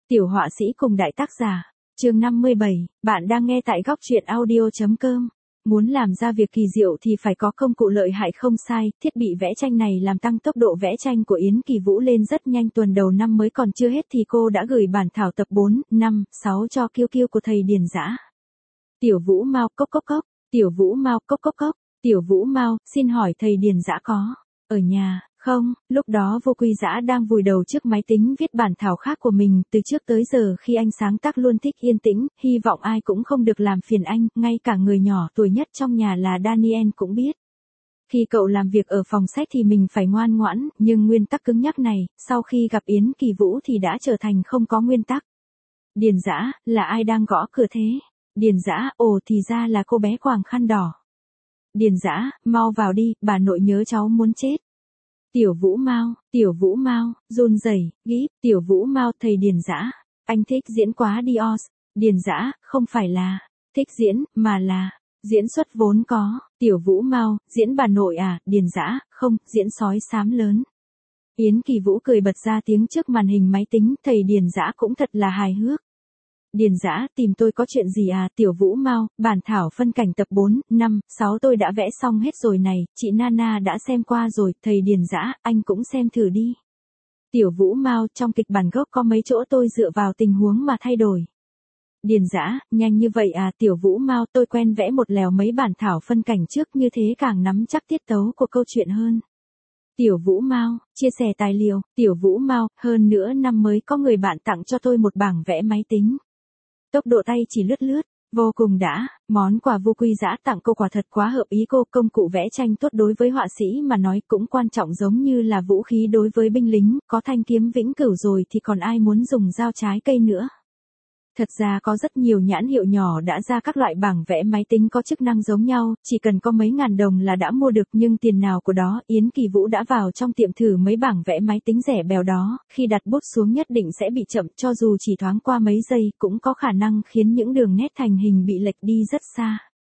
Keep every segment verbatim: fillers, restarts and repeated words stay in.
Tiểu họa sĩ cùng đại tác giả, chương năm mươi bảy, bạn đang nghe tại góc truyện audio.com. Muốn làm ra việc kỳ diệu thì phải có công cụ lợi hại không sai, thiết bị vẽ tranh này làm tăng tốc độ vẽ tranh của Yến Kỳ Vũ lên rất nhanh. Tuần đầu năm mới còn chưa hết thì cô đã gửi bản thảo tập bốn, năm, sáu cho Kiêu Kiêu của thầy Điền Dã. Tiểu Vũ Mao cốc cốc cốc, Tiểu Vũ Mao cốc cốc cốc, Tiểu Vũ Mao, xin hỏi thầy Điền Dã có ở nhà không? Lúc đó Vô Quy Dã đang vùi đầu trước máy tính viết bản thảo khác của mình, từ trước tới giờ khi anh sáng tác luôn thích yên tĩnh, hy vọng ai cũng không được làm phiền anh, ngay cả người nhỏ tuổi nhất trong nhà là Daniel cũng biết. Khi cậu làm việc ở phòng sách thì mình phải ngoan ngoãn, nhưng nguyên tắc cứng nhắc này, sau khi gặp Yến Kỳ Vũ thì đã trở thành không có nguyên tắc. Điền Dã, là ai đang gõ cửa thế? Điền Dã, ồ thì ra là cô bé quàng khăn đỏ. Điền Dã, mau vào đi, bà nội nhớ cháu muốn chết. Tiểu Vũ Mao, Tiểu Vũ Mao, run rẩy, gíp, Tiểu Vũ Mao, thầy Điền Dã, anh thích diễn quá đi os. Điền Dã, không phải là thích diễn, mà là diễn xuất vốn có. Tiểu Vũ Mao, diễn bà nội à? Điền Dã, không, diễn sói xám lớn. Yến Kỳ Vũ cười bật ra tiếng trước màn hình máy tính, thầy Điền Dã cũng thật là hài hước. Điền Dã, tìm tôi có chuyện gì à? Tiểu Vũ Mao, bản thảo phân cảnh tập bốn, năm, sáu tôi đã vẽ xong hết rồi này, chị Nana đã xem qua rồi, thầy Điền Dã, anh cũng xem thử đi. Tiểu Vũ Mao, trong kịch bản gốc có mấy chỗ tôi dựa vào tình huống mà thay đổi. Điền Dã, nhanh như vậy à? Tiểu Vũ Mao, tôi quen vẽ một lèo mấy bản thảo phân cảnh trước, như thế càng nắm chắc tiết tấu của câu chuyện hơn. Tiểu Vũ Mao, chia sẻ tài liệu. Tiểu Vũ Mao, hơn nữa năm mới có người bạn tặng cho tôi một bảng vẽ máy tính. Tốc độ tay chỉ lướt lướt, vô cùng đã, món quà Vô Quy Dã tặng cô quả thật quá hợp ý cô. Công cụ vẽ tranh tốt đối với họa sĩ mà nói cũng quan trọng giống như là vũ khí đối với binh lính, có thanh kiếm vĩnh cửu rồi thì còn ai muốn dùng dao trái cây nữa. Thật ra có rất nhiều nhãn hiệu nhỏ đã ra các loại bảng vẽ máy tính có chức năng giống nhau, chỉ cần có mấy ngàn đồng là đã mua được, nhưng tiền nào của đó. Yến Kỳ Vũ đã vào trong tiệm thử mấy bảng vẽ máy tính rẻ bèo đó, khi đặt bút xuống nhất định sẽ bị chậm, cho dù chỉ thoáng qua mấy giây cũng có khả năng khiến những đường nét thành hình bị lệch đi rất xa.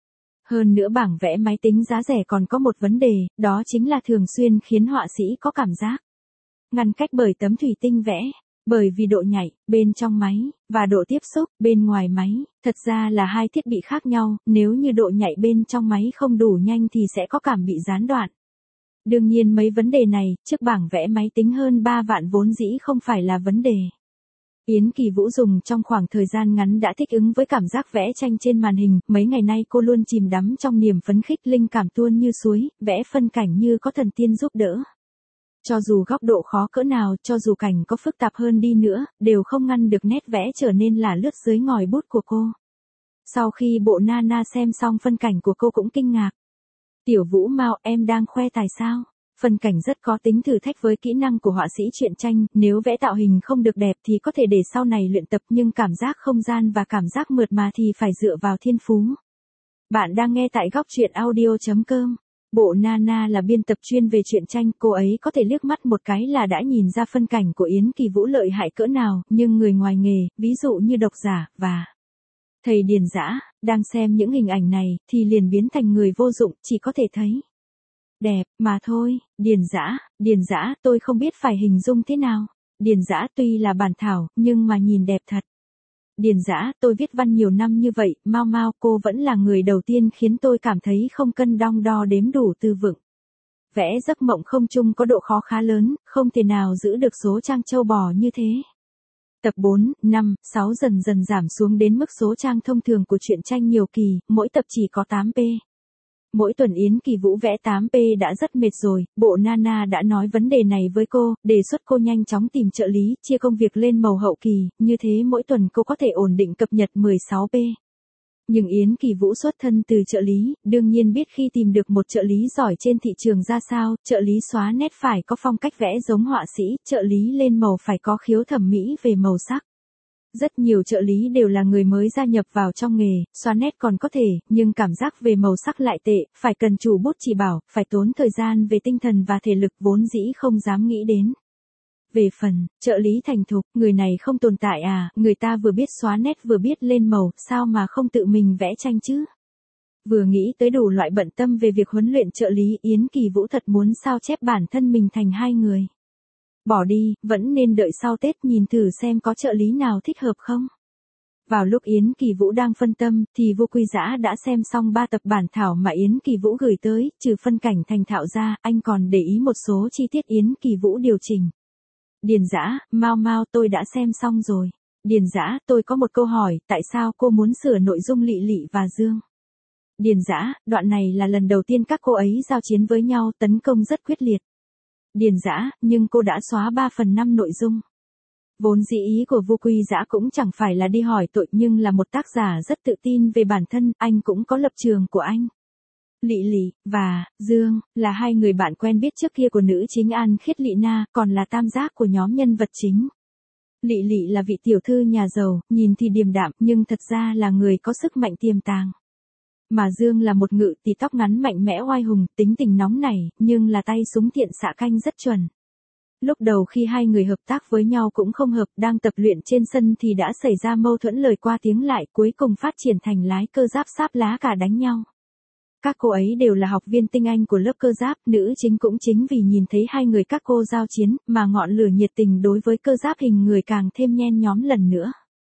Hơn nữa bảng vẽ máy tính giá rẻ còn có một vấn đề, đó chính là thường xuyên khiến họa sĩ có cảm giác ngăn cách bởi tấm thủy tinh vẽ. Bởi vì độ nhạy, bên trong máy, và độ tiếp xúc, bên ngoài máy, thật ra là hai thiết bị khác nhau, nếu như độ nhạy bên trong máy không đủ nhanh thì sẽ có cảm bị gián đoạn. Đương nhiên mấy vấn đề này, trước bảng vẽ máy tính hơn ba vạn vốn dĩ không phải là vấn đề. Yến Kỳ Vũ dùng trong khoảng thời gian ngắn đã thích ứng với cảm giác vẽ tranh trên màn hình, mấy ngày nay cô luôn chìm đắm trong niềm phấn khích, linh cảm tuôn như suối, vẽ phân cảnh như có thần tiên giúp đỡ. Cho dù góc độ khó cỡ nào, cho dù cảnh có phức tạp hơn đi nữa, đều không ngăn được nét vẽ trở nên là lướt dưới ngòi bút của cô. Sau khi bộ Nana xem xong phân cảnh của cô cũng kinh ngạc. Tiểu Vũ Mao, em đang khoe tài sao? Phân cảnh rất có tính thử thách với kỹ năng của họa sĩ truyện tranh, nếu vẽ tạo hình không được đẹp thì có thể để sau này luyện tập, nhưng cảm giác không gian và cảm giác mượt mà thì phải dựa vào thiên phú. Bạn đang nghe tại góc truyện audio.com. Bộ Nana là biên tập chuyên về truyện tranh, cô ấy có thể liếc mắt một cái là đã nhìn ra phân cảnh của Yến Kỳ Vũ lợi hại cỡ nào, nhưng người ngoài nghề, ví dụ như độc giả, và thầy Điền Dã, đang xem những hình ảnh này, thì liền biến thành người vô dụng, chỉ có thể thấy đẹp, mà thôi. Điền Dã, Điền Dã, tôi không biết phải hình dung thế nào. Điền Dã, tuy là bản thảo, nhưng mà nhìn đẹp thật. Điền Dã, tôi viết văn nhiều năm như vậy, Mao Mao, cô vẫn là người đầu tiên khiến tôi cảm thấy không cân đong đo đếm đủ từ vựng. Vẽ giấc mộng không trung có độ khó khá lớn, không thể nào giữ được số trang châu bò như thế. Tập bốn, năm, sáu dần dần giảm xuống đến mức số trang thông thường của truyện tranh nhiều kỳ, mỗi tập chỉ có tám pê. Mỗi tuần Yến Kỳ Vũ vẽ tám pê đã rất mệt rồi, bộ Nana đã nói vấn đề này với cô, đề xuất cô nhanh chóng tìm trợ lý, chia công việc lên màu hậu kỳ, như thế mỗi tuần cô có thể ổn định cập nhật mười sáu pê. Nhưng Yến Kỳ Vũ xuất thân từ trợ lý, đương nhiên biết khi tìm được một trợ lý giỏi trên thị trường ra sao, trợ lý xóa nét phải có phong cách vẽ giống họa sĩ, trợ lý lên màu phải có khiếu thẩm mỹ về màu sắc. Rất nhiều trợ lý đều là người mới gia nhập vào trong nghề, xóa nét còn có thể, nhưng cảm giác về màu sắc lại tệ, phải cần chủ bút chỉ bảo, phải tốn thời gian về tinh thần và thể lực vốn dĩ không dám nghĩ đến. Về phần, trợ lý thành thục, người này không tồn tại à, người ta vừa biết xóa nét vừa biết lên màu, sao mà không tự mình vẽ tranh chứ? Vừa nghĩ tới đủ loại bận tâm về việc huấn luyện trợ lý, Yến Kỳ Vũ thật muốn sao chép bản thân mình thành hai người. Bỏ đi, vẫn nên đợi sau Tết nhìn thử xem có trợ lý nào thích hợp không. Vào lúc Yến Kỳ Vũ đang phân tâm, thì Vô Quy Dã đã xem xong ba tập bản thảo mà Yến Kỳ Vũ gửi tới, trừ phân cảnh thành thạo ra, anh còn để ý một số chi tiết Yến Kỳ Vũ điều chỉnh. Điền Dã, mau mau tôi đã xem xong rồi. Điền Dã, tôi có một câu hỏi, tại sao cô muốn sửa nội dung Lị Lị và Dương? Điền Dã, đoạn này là lần đầu tiên các cô ấy giao chiến với nhau, tấn công rất quyết liệt. Điền Dã, nhưng cô đã xóa ba phần năm nội dung. Vốn dĩ ý của Vô Quy Dã cũng chẳng phải là đi hỏi tội, nhưng là một tác giả rất tự tin về bản thân, anh cũng có lập trường của anh. Lị Lị và Dương là hai người bạn quen biết trước kia của nữ chính An Khiết Lị Na, còn là tam giác của nhóm nhân vật chính. Lị Lị là vị tiểu thư nhà giàu, nhìn thì điềm đạm, nhưng thật ra là người có sức mạnh tiềm tàng. Mà Dương là một ngự tỷ tóc ngắn mạnh mẽ oai hùng, tính tình nóng nảy, nhưng là tay súng tiện xạ canh rất chuẩn. Lúc đầu khi hai người hợp tác với nhau cũng không hợp, đang tập luyện trên sân thì đã xảy ra mâu thuẫn lời qua tiếng lại, cuối cùng phát triển thành lái cơ giáp sáp lá cả đánh nhau. Các cô ấy đều là học viên tinh anh của lớp cơ giáp, nữ chính cũng chính vì nhìn thấy hai người các cô giao chiến, mà ngọn lửa nhiệt tình đối với cơ giáp hình người càng thêm nhen nhóm lần nữa.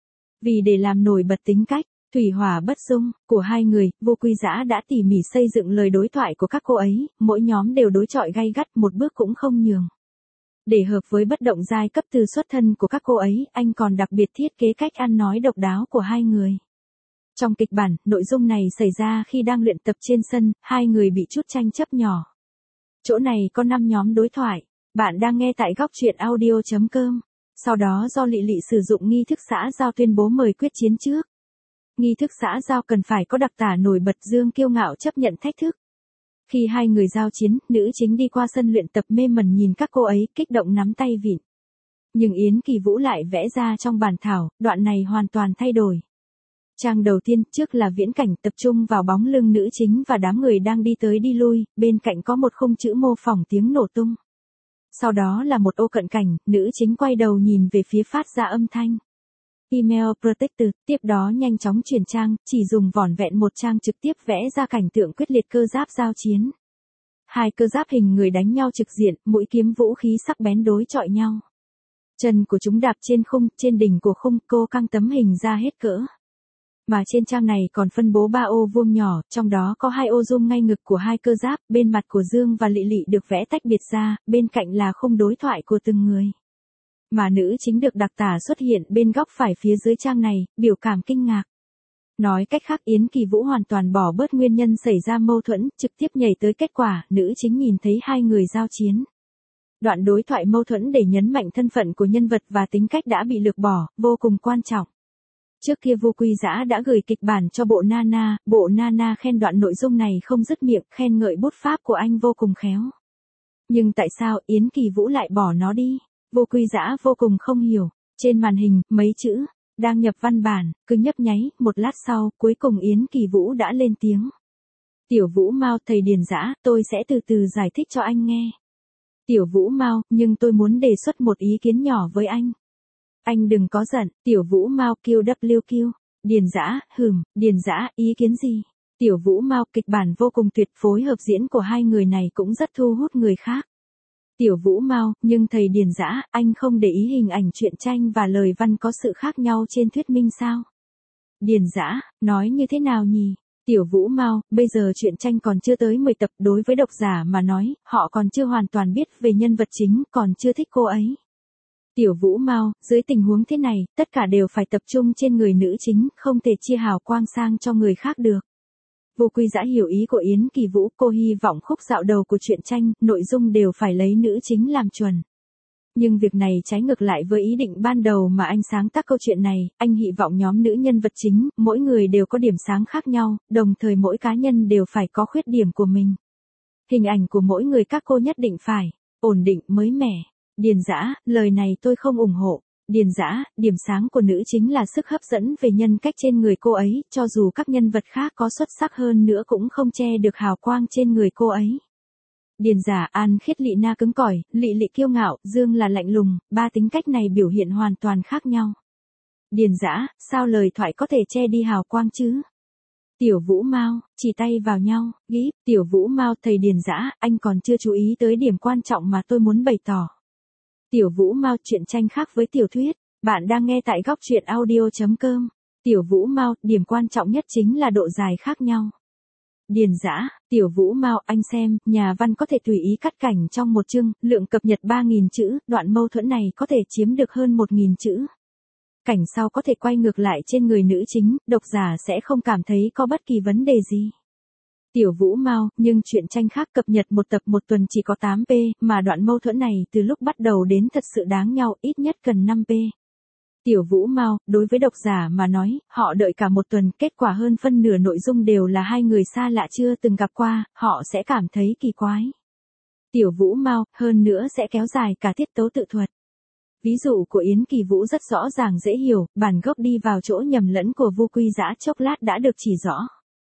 Vì để làm nổi bật tính cách thủy hỏa bất dung của hai người, Vô Quy Dã đã tỉ mỉ xây dựng lời đối thoại của các cô ấy, mỗi nhóm đều đối chọi gay gắt, một bước cũng không nhường. Để hợp với bất động giai cấp từ xuất thân của các cô ấy, anh còn đặc biệt thiết kế cách ăn nói độc đáo của hai người. Trong kịch bản, nội dung này xảy ra khi đang luyện tập trên sân, hai người bị chút tranh chấp nhỏ. Chỗ này có năm nhóm đối thoại. Bạn đang nghe tại góc truyện audio chấm com. Sau đó do Lị Lị sử dụng nghi thức xã giao tuyên bố mời quyết chiến trước. Nghi thức xã giao cần phải có đặc tả nổi bật. Dương kiêu ngạo chấp nhận thách thức. Khi hai người giao chiến, nữ chính đi qua sân luyện tập mê mẩn nhìn các cô ấy, kích động nắm tay vịn. Nhưng Yến Kỳ Vũ lại vẽ ra trong bản thảo, đoạn này hoàn toàn thay đổi. Trang đầu tiên, trước là viễn cảnh tập trung vào bóng lưng nữ chính và đám người đang đi tới đi lui, bên cạnh có một khung chữ mô phỏng tiếng nổ tung. Sau đó là một ô cận cảnh, nữ chính quay đầu nhìn về phía phát ra âm thanh. Email Protector, tiếp đó nhanh chóng chuyển trang, chỉ dùng vỏn vẹn một trang trực tiếp vẽ ra cảnh tượng quyết liệt cơ giáp giao chiến. Hai cơ giáp hình người đánh nhau trực diện, mũi kiếm vũ khí sắc bén đối chọi nhau. Chân của chúng đạp trên khung, trên đỉnh của khung, cô căng tấm hình ra hết cỡ. Mà trên trang này còn phân bố ba ô vuông nhỏ, trong đó có hai ô zoom ngay ngực của hai cơ giáp, bên mặt của Dương và Lị Lị được vẽ tách biệt ra, bên cạnh là khung đối thoại của từng người. Mà nữ chính được đặc tả xuất hiện bên góc phải phía dưới trang này, biểu cảm kinh ngạc. Nói cách khác, Yến Kỳ Vũ hoàn toàn bỏ bớt nguyên nhân xảy ra mâu thuẫn, trực tiếp nhảy tới kết quả, nữ chính nhìn thấy hai người giao chiến. Đoạn đối thoại mâu thuẫn để nhấn mạnh thân phận của nhân vật và tính cách đã bị lược bỏ, vô cùng quan trọng. Trước kia Vô Quy Dã đã gửi kịch bản cho bộ Nana, bộ Nana khen đoạn nội dung này không dứt miệng, khen ngợi bút pháp của anh vô cùng khéo. Nhưng tại sao Yến Kỳ Vũ lại bỏ nó đi? Vô Quy Dã vô cùng không hiểu. Trên màn hình, mấy chữ, đang nhập văn bản, cứ nhấp nháy, một lát sau, cuối cùng Yến Kỳ Vũ đã lên tiếng. Tiểu Vũ Mao, thầy Điền Dã, tôi sẽ từ từ giải thích cho anh nghe. Tiểu Vũ Mao, nhưng tôi muốn đề xuất một ý kiến nhỏ với anh. Anh đừng có giận. Tiểu Vũ Mao, Q W Q. Điền Dã, hừm, Điền Dã, ý kiến gì? Tiểu Vũ Mao, kịch bản vô cùng tuyệt, phối hợp diễn của hai người này cũng rất thu hút người khác. Tiểu Vũ Mao, nhưng thầy Điền Dã, anh không để ý hình ảnh truyện tranh và lời văn có sự khác nhau trên thuyết minh sao? Điền Dã, nói như thế nào nhỉ? Tiểu Vũ Mao, bây giờ truyện tranh còn chưa tới mười tập, đối với độc giả mà nói, họ còn chưa hoàn toàn biết về nhân vật chính, còn chưa thích cô ấy. Tiểu Vũ Mao, dưới tình huống thế này, tất cả đều phải tập trung trên người nữ chính, không thể chia hào quang sang cho người khác được. Vô Quy Dã hiểu ý của Yến Kỳ Vũ, cô hy vọng khúc dạo đầu của truyện tranh, nội dung đều phải lấy nữ chính làm chuẩn. Nhưng việc này trái ngược lại với ý định ban đầu mà anh sáng tác câu chuyện này, anh hy vọng nhóm nữ nhân vật chính, mỗi người đều có điểm sáng khác nhau, đồng thời mỗi cá nhân đều phải có khuyết điểm của mình. Hình ảnh của mỗi người các cô nhất định phải ổn định, mới mẻ. Điền Dã, lời này tôi không ủng hộ. Điền Dã, điểm sáng của nữ chính là sức hấp dẫn về nhân cách trên người cô ấy, cho dù các nhân vật khác có xuất sắc hơn nữa cũng không che được hào quang trên người cô ấy. Điền Dã, An Khiết Lị Na cứng cỏi, Lị Lị kiêu ngạo, Dương là lạnh lùng, ba tính cách này biểu hiện hoàn toàn khác nhau. Điền Dã, sao lời thoại có thể che đi hào quang chứ? Tiểu Vũ Mao, chỉ tay vào nhau, ghi, Tiểu Vũ Mao, thầy Điền Dã, anh còn chưa chú ý tới điểm quan trọng mà tôi muốn bày tỏ. Tiểu Vũ Mao, truyện tranh khác với tiểu thuyết. Bạn đang nghe tại góc truyện audio.com. Tiểu Vũ Mao, điểm quan trọng nhất chính là độ dài khác nhau. Điền Dã, Tiểu Vũ Mao, anh xem, nhà văn có thể tùy ý cắt cảnh trong một chương, lượng cập nhật ba nghìn chữ, đoạn mâu thuẫn này có thể chiếm được hơn một nghìn chữ. Cảnh sau có thể quay ngược lại trên người nữ chính, độc giả sẽ không cảm thấy có bất kỳ vấn đề gì. Tiểu Vũ Mao, nhưng truyện tranh khác cập nhật một tập một tuần chỉ có tám pê, mà đoạn mâu thuẫn này từ lúc bắt đầu đến thật sự đáng nhau, ít nhất cần năm pê. Tiểu Vũ Mao, đối với độc giả mà nói, họ đợi cả một tuần, kết quả hơn phân nửa nội dung đều là hai người xa lạ chưa từng gặp qua, họ sẽ cảm thấy kỳ quái. Tiểu Vũ Mao, hơn nữa sẽ kéo dài cả tiết tấu tự thuật. Ví dụ của Yến Kỳ Vũ rất rõ ràng dễ hiểu, bản gốc đi vào chỗ nhầm lẫn của Vu Quy Dã chốc lát đã được chỉ rõ.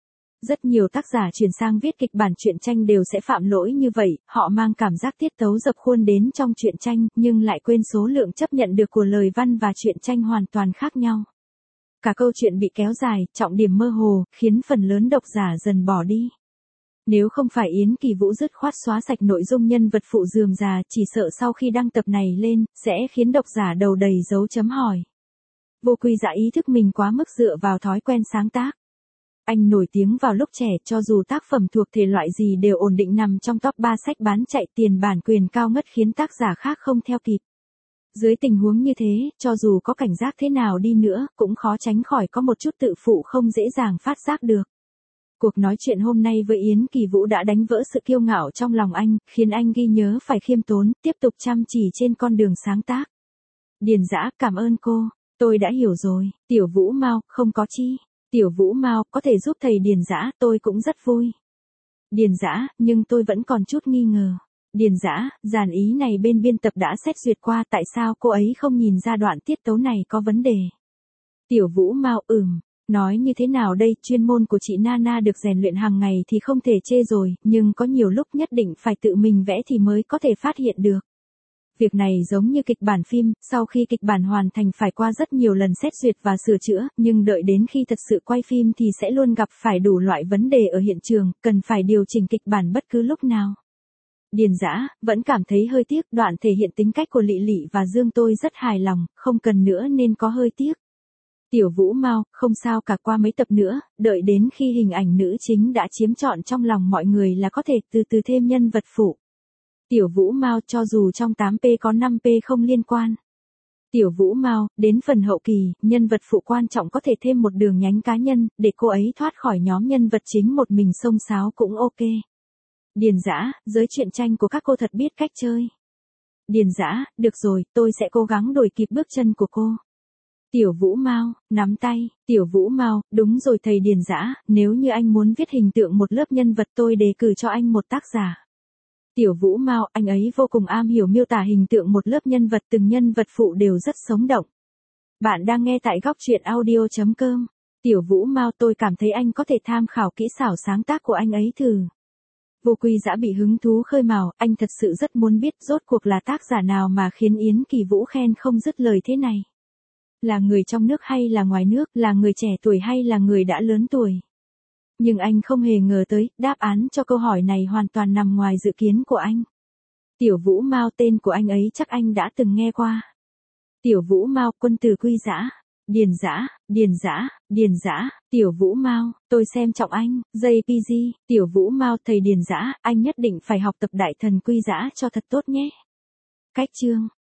Rất nhiều tác giả chuyển sang viết kịch bản truyện tranh đều sẽ phạm lỗi như vậy, họ mang cảm giác tiết tấu dập khuôn đến trong truyện tranh, nhưng lại quên số lượng chấp nhận được của lời văn và truyện tranh hoàn toàn khác nhau. Cả câu chuyện bị kéo dài, trọng điểm mơ hồ, khiến phần lớn độc giả dần bỏ đi. Nếu không phải Yến Kỳ Vũ dứt khoát xóa sạch nội dung nhân vật phụ rườm rà, chỉ sợ sau khi đăng tập này lên, sẽ khiến độc giả đầu đầy dấu chấm hỏi. Vu Quy Dã ý thức mình quá mức dựa vào thói quen sáng tác. Anh nổi tiếng vào lúc trẻ, cho dù tác phẩm thuộc thể loại gì đều ổn định nằm trong top ba sách bán chạy, tiền bản quyền cao ngất khiến tác giả khác không theo kịp. Dưới tình huống như thế, cho dù có cảnh giác thế nào đi nữa, cũng khó tránh khỏi có một chút tự phụ không dễ dàng phát giác được. Cuộc nói chuyện hôm nay với Yến Kỳ Vũ đã đánh vỡ sự kiêu ngạo trong lòng anh, khiến anh ghi nhớ phải khiêm tốn, tiếp tục chăm chỉ trên con đường sáng tác. Điền Dã, cảm ơn cô, tôi đã hiểu rồi. Tiểu Vũ Mao, không có chi. Tiểu Vũ Mao, có thể giúp thầy Điền Dã, tôi cũng rất vui. Điền Dã, nhưng tôi vẫn còn chút nghi ngờ. Điền Dã, dàn ý này bên biên tập đã xét duyệt qua, tại sao cô ấy không nhìn ra đoạn tiết tấu này có vấn đề? Tiểu Vũ Mao, ừm, nói như thế nào đây, chuyên môn của chị Nana được rèn luyện hàng ngày thì không thể chê rồi, nhưng có nhiều lúc nhất định phải tự mình vẽ thì mới có thể phát hiện được. Việc này giống như kịch bản phim, sau khi kịch bản hoàn thành phải qua rất nhiều lần xét duyệt và sửa chữa, nhưng đợi đến khi thật sự quay phim thì sẽ luôn gặp phải đủ loại vấn đề ở hiện trường, cần phải điều chỉnh kịch bản bất cứ lúc nào. Điền Dã, vẫn cảm thấy hơi tiếc, đoạn thể hiện tính cách của Lị Lị và Dương tôi rất hài lòng, không cần nữa nên có hơi tiếc. Tiểu Vũ Mao, không sao cả, qua mấy tập nữa, đợi đến khi hình ảnh nữ chính đã chiếm trọn trong lòng mọi người là có thể từ từ thêm nhân vật phụ. Tiểu Vũ Mao, cho dù trong tám pê có năm pê không liên quan. Tiểu Vũ Mao, đến phần hậu kỳ, nhân vật phụ quan trọng có thể thêm một đường nhánh cá nhân, để cô ấy thoát khỏi nhóm nhân vật chính một mình xông xáo cũng ok. Điền Dã, giới truyện tranh của các cô thật biết cách chơi. Điền Dã, được rồi, tôi sẽ cố gắng đuổi kịp bước chân của cô. Tiểu Vũ Mao, nắm tay. Tiểu Vũ Mao, đúng rồi thầy Điền Dã, nếu như anh muốn viết hình tượng một lớp nhân vật tôi đề cử cho anh một tác giả. Tiểu Vũ Mao, anh ấy vô cùng am hiểu miêu tả hình tượng một lớp nhân vật, từng nhân vật phụ đều rất sống động. Bạn đang nghe tại góc truyện audio.com. Tiểu Vũ Mao, tôi cảm thấy anh có thể tham khảo kỹ xảo sáng tác của anh ấy thử. Vu Quy Dã bị hứng thú khơi mào, anh thật sự rất muốn biết rốt cuộc là tác giả nào mà khiến Yến Kỳ Vũ khen không dứt lời thế này. Là người trong nước hay là ngoài nước, là người trẻ tuổi hay là người đã lớn tuổi. Nhưng anh không hề ngờ tới, đáp án cho câu hỏi này hoàn toàn nằm ngoài dự kiến của anh. Tiểu Vũ Mao, tên của anh ấy chắc anh đã từng nghe qua. Tiểu Vũ Mao, quân tử Quy Dã. Điền Dã, Điền Dã, Điền Dã, Tiểu Vũ Mao, tôi xem trọng anh. jê pê giê, Tiểu Vũ Mao, thầy Điền Dã, anh nhất định phải học tập Đại Thần Quy Dã cho thật tốt nhé. Cách chương.